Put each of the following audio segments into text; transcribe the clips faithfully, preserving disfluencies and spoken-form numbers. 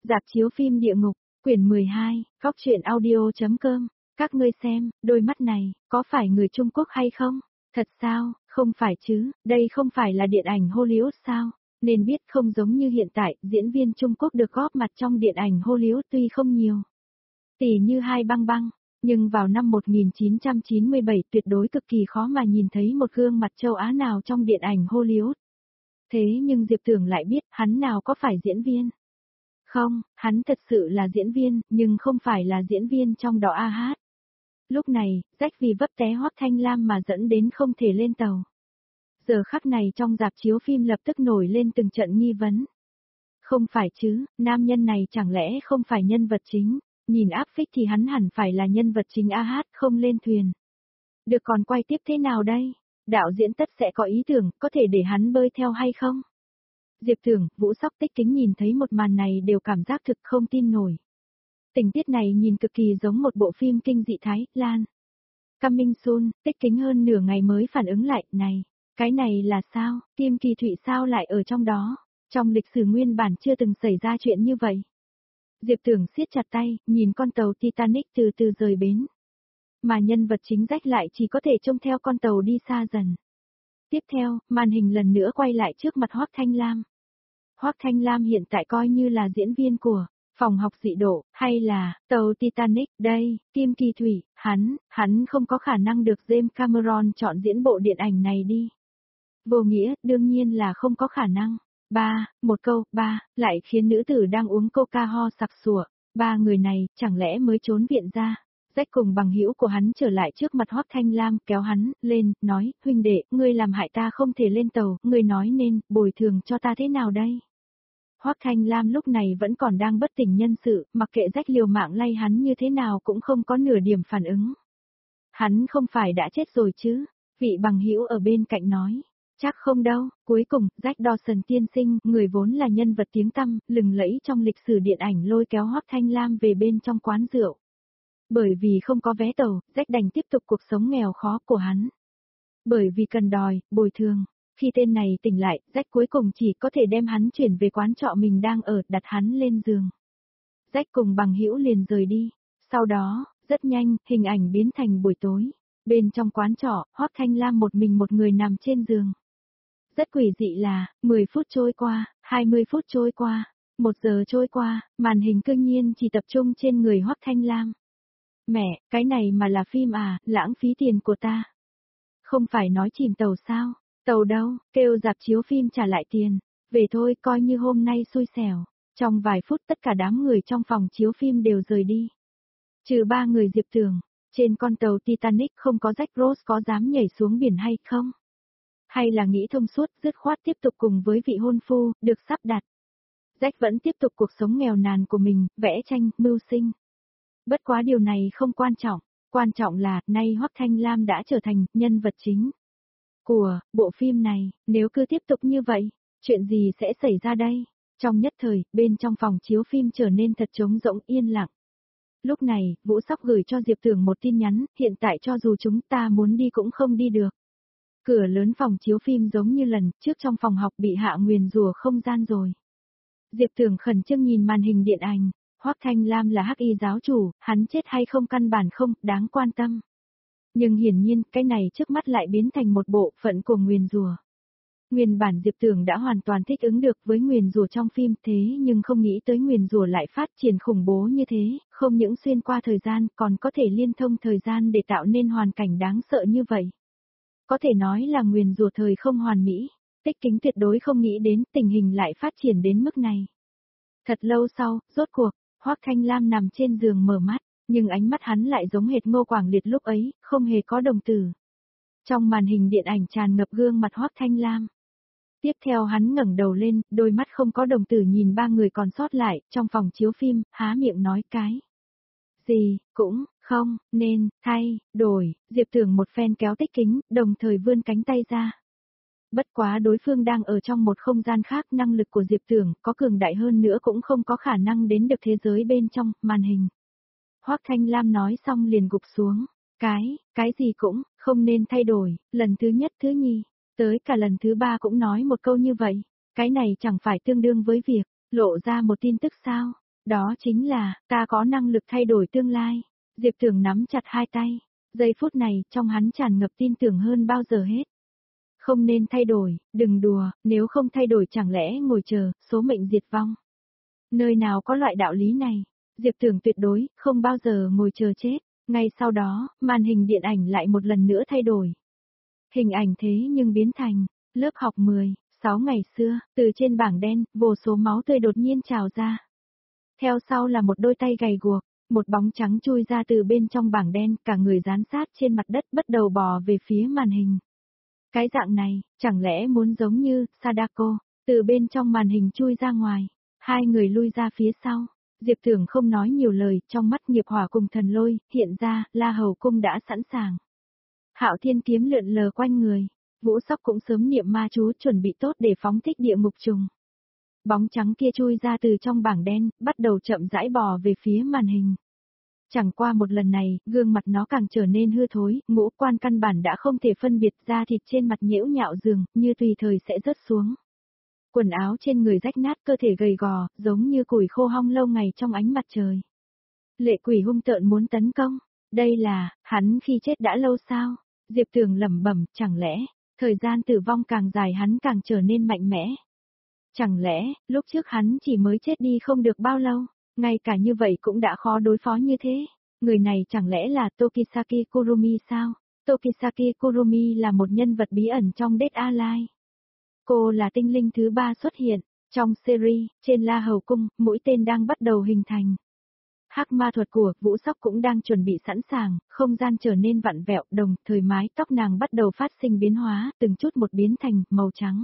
Rạp chiếu phim địa ngục, quyển mười hai, Cóc truyện audio.com, các ngươi xem, đôi mắt này, có phải người Trung Quốc hay không? Thật sao, không phải chứ, đây không phải là điện ảnh Hollywood sao? Nên biết không giống như hiện tại, diễn viên Trung Quốc được góp mặt trong điện ảnh Hollywood tuy không nhiều. Tỷ như Hai Băng Băng, nhưng vào năm một nghìn chín trăm chín mươi bảy tuyệt đối cực kỳ khó mà nhìn thấy một gương mặt châu Á nào trong điện ảnh Hollywood. Thế nhưng Diệp Tưởng lại biết hắn nào có phải diễn viên. Không, hắn thật sự là diễn viên, nhưng không phải là diễn viên trong đó a hát. Lúc này, Jack vì vấp té Hoắc Thanh Lam mà dẫn đến không thể lên tàu. Giờ khắc này trong rạp chiếu phim lập tức nổi lên từng trận nghi vấn. Không phải chứ, nam nhân này chẳng lẽ không phải nhân vật chính, nhìn áp phích thì hắn hẳn phải là nhân vật chính a hát không lên thuyền. Được còn quay tiếp thế nào đây? Đạo diễn tất sẽ có ý tưởng, có thể để hắn bơi theo hay không? Diệp Tưởng, Vũ Sóc, Tích Kính nhìn thấy một màn này đều cảm giác thực không tin nổi. Tình tiết này nhìn cực kỳ giống một bộ phim kinh dị Thái Lan. Coming soon, Tích Kính hơn nửa ngày mới phản ứng lại, này, cái này là sao, Kim Kỳ Thụy sao lại ở trong đó, trong lịch sử nguyên bản chưa từng xảy ra chuyện như vậy. Diệp Tưởng siết chặt tay, nhìn con tàu Titanic từ từ rời bến. Mà nhân vật chính Jack lại chỉ có thể trông theo con tàu đi xa dần. Tiếp theo, màn hình lần nữa quay lại trước mặt Hoắc Thanh Lam. Hoắc Thanh Lam hiện tại coi như là diễn viên của phòng học dị độ, hay là tàu Titanic, đây, Kim Kỳ Thủy, hắn, hắn không có khả năng được James Cameron chọn diễn bộ điện ảnh này đi. Vô nghĩa, đương nhiên là không có khả năng. Ba, một câu, ba, lại khiến nữ tử đang uống coca ho sặc sủa. Ba người này, chẳng lẽ mới trốn viện ra? Jack cùng bằng hữu của hắn trở lại trước mặt Hoắc Thanh Lam, kéo hắn lên, nói, huynh đệ, ngươi làm hại ta không thể lên tàu, ngươi nói nên, bồi thường cho ta thế nào đây? Hoắc Thanh Lam lúc này vẫn còn đang bất tỉnh nhân sự, mặc kệ Jack liều mạng lay hắn như thế nào cũng không có nửa điểm phản ứng. Hắn không phải đã chết rồi chứ? Vị bằng hữu ở bên cạnh nói. Chắc không đâu, cuối cùng, Jack Dawson tiên sinh, người vốn là nhân vật tiếng tăm, lừng lẫy trong lịch sử điện ảnh lôi kéo Hoắc Thanh Lam về bên trong quán rượu. Bởi vì không có vé tàu, Jack đành tiếp tục cuộc sống nghèo khó của hắn. Bởi vì cần đòi, bồi thường, khi tên này tỉnh lại, Jack cuối cùng chỉ có thể đem hắn chuyển về quán trọ mình đang ở, đặt hắn lên giường. Jack cùng bằng hữu liền rời đi. Sau đó, rất nhanh, hình ảnh biến thành buổi tối. Bên trong quán trọ, Hoắc Thanh Lam một mình một người nằm trên giường. Rất quỷ dị là, mười phút trôi qua, hai mươi phút trôi qua, một giờ trôi qua, màn hình cương nhiên chỉ tập trung trên người Hoắc Thanh Lam. Mẹ, cái này mà là phim à, lãng phí tiền của ta. Không phải nói chìm tàu sao, tàu đâu, kêu rạp chiếu phim trả lại tiền, về thôi coi như hôm nay xui xẻo. Trong vài phút tất cả đám người trong phòng chiếu phim đều rời đi. Trừ ba người Diệp Tưởng, trên con tàu Titanic không có Jack Ross có dám nhảy xuống biển hay không? Hay là nghĩ thông suốt, dứt khoát tiếp tục cùng với vị hôn phu, được sắp đặt. Jack vẫn tiếp tục cuộc sống nghèo nàn của mình, vẽ tranh, mưu sinh. Bất quá điều này không quan trọng, quan trọng là, nay Hoắc Thanh Lam đã trở thành nhân vật chính của bộ phim này, nếu cứ tiếp tục như vậy, chuyện gì sẽ xảy ra đây? Trong nhất thời, bên trong phòng chiếu phim trở nên thật trống rỗng yên lặng. Lúc này, Vũ Sóc gửi cho Diệp Tưởng một tin nhắn, hiện tại cho dù chúng ta muốn đi cũng không đi được. Cửa lớn phòng chiếu phim giống như lần trước trong phòng học bị hạ nguyền rủa không gian rồi. Diệp Tưởng khẩn trương nhìn màn hình điện ảnh. Hoắc Thanh Lam là hắc y giáo chủ, hắn chết hay không căn bản không đáng quan tâm. Nhưng hiển nhiên, cái này trước mắt lại biến thành một bộ phận của nguyền rủa. Nguyên bản Diệp Tưởng đã hoàn toàn thích ứng được với nguyền rủa trong phim, thế nhưng không nghĩ tới nguyền rủa lại phát triển khủng bố như thế, không những xuyên qua thời gian, còn có thể liên thông thời gian để tạo nên hoàn cảnh đáng sợ như vậy. Có thể nói là nguyền rủa thời không hoàn mỹ, Tích Kính tuyệt đối không nghĩ đến tình hình lại phát triển đến mức này. Thật lâu sau, rốt cuộc, Hoắc Thanh Lam nằm trên giường mở mắt, nhưng ánh mắt hắn lại giống hệt Ngô Quảng Liệt lúc ấy, không hề có đồng tử. Trong màn hình điện ảnh tràn ngập gương mặt Hoắc Thanh Lam. Tiếp theo hắn ngẩng đầu lên, đôi mắt không có đồng tử nhìn ba người còn sót lại, trong phòng chiếu phim, há miệng nói cái gì, cũng, không, nên, thay, đổi, Diệp Tưởng một phen kéo Tích Kính, đồng thời vươn cánh tay ra. Bất quá đối phương đang ở trong một không gian khác, năng lực của Diệp Tưởng có cường đại hơn nữa cũng không có khả năng đến được thế giới bên trong, màn hình. Hoắc Thanh Lam nói xong liền gục xuống, cái, cái gì cũng, không nên thay đổi, lần thứ nhất thứ nhì, tới cả lần thứ ba cũng nói một câu như vậy, cái này chẳng phải tương đương với việc, lộ ra một tin tức sao, Đó chính là, ta có năng lực thay đổi tương lai. Diệp Tưởng nắm chặt hai tay. Giây phút này, trong hắn tràn ngập tin tưởng hơn bao giờ hết. Không nên thay đổi, đừng đùa, nếu không thay đổi chẳng lẽ ngồi chờ, số mệnh diệt vong. Nơi nào có loại đạo lý này, Diệp Tưởng tuyệt đối, không bao giờ ngồi chờ chết. Ngay sau đó, màn hình điện ảnh lại một lần nữa thay đổi. Hình ảnh thế nhưng biến thành, lớp học mười, sáu ngày xưa, từ trên bảng đen, vô số máu tươi đột nhiên trào ra. Theo sau là một đôi tay gầy guộc, một bóng trắng chui ra từ bên trong bảng đen, cả người dán sát trên mặt đất bắt đầu bò về phía màn hình. Cái dạng này, chẳng lẽ muốn giống như, Sadako, từ bên trong màn hình chui ra ngoài, hai người lui ra phía sau. Diệp Tưởng không nói nhiều lời, trong mắt nghiệp hỏa cùng thần lôi, hiện ra, La Hầu Cung đã sẵn sàng. Hạo Thiên kiếm lượn lờ quanh người, Vũ Sóc cũng sớm niệm ma chú chuẩn bị tốt để phóng thích địa ngục trùng. Bóng trắng kia chui ra từ trong bảng đen, bắt đầu chậm rãi bò về phía màn hình. Chẳng qua một lần này, gương mặt nó càng trở nên hư thối, ngũ quan căn bản đã không thể phân biệt ra thịt trên mặt nhễu nhạo dường, như tùy thời sẽ rớt xuống. Quần áo trên người rách nát, cơ thể gầy gò, giống như củi khô hong lâu ngày trong ánh mặt trời. Lệ quỷ hung tợn muốn tấn công, đây là, hắn khi chết đã lâu sao? Diệp Tưởng lẩm bẩm, chẳng lẽ, thời gian tử vong càng dài hắn càng trở nên mạnh mẽ. Chẳng lẽ, lúc trước hắn chỉ mới chết đi không được bao lâu, ngay cả như vậy cũng đã khó đối phó như thế. Người này chẳng lẽ là Tokisaki Kurumi sao? Tokisaki Kurumi là một nhân vật bí ẩn trong Dead Alive. Cô là tinh linh thứ ba xuất hiện, trong series, trên La Hầu Cung, mũi tên đang bắt đầu hình thành. Hắc ma thuật của Vũ Sóc cũng đang chuẩn bị sẵn sàng, không gian trở nên vặn vẹo, đồng thời mái tóc nàng bắt đầu phát sinh biến hóa, từng chút một biến thành màu trắng.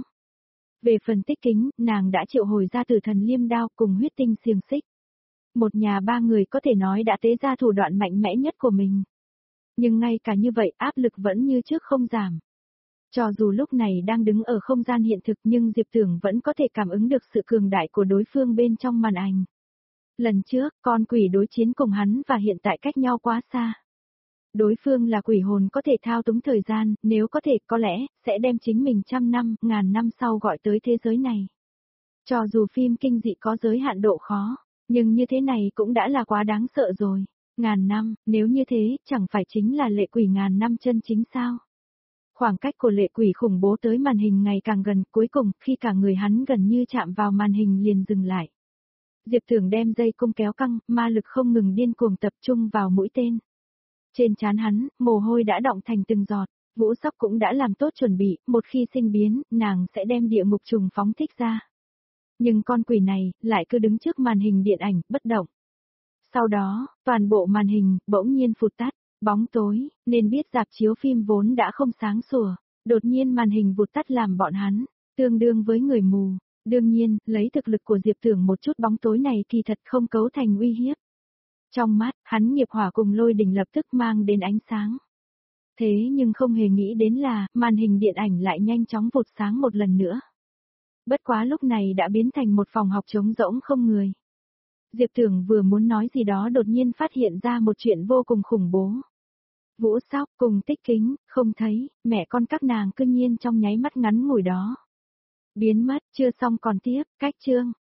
Về phần Tích Kính, nàng đã triệu hồi ra Tử Thần Liêm Đao cùng huyết tinh xiềng xích. Một nhà ba người có thể nói đã tế ra thủ đoạn mạnh mẽ nhất của mình. Nhưng ngay cả như vậy áp lực vẫn như trước không giảm. Cho dù lúc này đang đứng ở không gian hiện thực nhưng Diệp Tưởng vẫn có thể cảm ứng được sự cường đại của đối phương bên trong màn ảnh. Lần trước, con quỷ đối chiến cùng hắn và hiện tại cách nhau quá xa. Đối phương là quỷ hồn có thể thao túng thời gian, nếu có thể, có lẽ, sẽ đem chính mình trăm năm, ngàn năm sau gọi tới thế giới này. Cho dù phim kinh dị có giới hạn độ khó, nhưng như thế này cũng đã là quá đáng sợ rồi. Ngàn năm, nếu như thế, chẳng phải chính là lệ quỷ ngàn năm chân chính sao? Khoảng cách của lệ quỷ khủng bố tới màn hình ngày càng gần, cuối cùng, khi cả người hắn gần như chạm vào màn hình liền dừng lại. Diệp Tưởng đem dây cung kéo căng, ma lực không ngừng điên cuồng tập trung vào mũi tên. Trên trán hắn, mồ hôi đã đọng thành từng giọt, Vũ Sóc cũng đã làm tốt chuẩn bị, một khi sinh biến, nàng sẽ đem địa ngục trùng phóng thích ra. Nhưng con quỷ này, lại cứ đứng trước màn hình điện ảnh, bất động. Sau đó, toàn bộ màn hình, bỗng nhiên phụt tắt, bóng tối, nên biết rạp chiếu phim vốn đã không sáng sủa, đột nhiên màn hình vụt tắt làm bọn hắn, tương đương với người mù. Đương nhiên, lấy thực lực của Diệp Tưởng một chút bóng tối này thì thật không cấu thành uy hiếp. Trong mắt, hắn nghiệp hỏa cùng lôi đỉnh lập tức mang đến ánh sáng. Thế nhưng không hề nghĩ đến là, màn hình điện ảnh lại nhanh chóng vụt sáng một lần nữa. Bất quá lúc này đã biến thành một phòng học trống rỗng không người. Diệp Tưởng vừa muốn nói gì đó đột nhiên phát hiện ra một chuyện vô cùng khủng bố. Vũ Sóc cùng Tích Kính, không thấy, mẹ con các nàng cư nhiên trong nháy mắt ngắn ngủi đó. Biến mất, chưa xong còn tiếp, cách chương.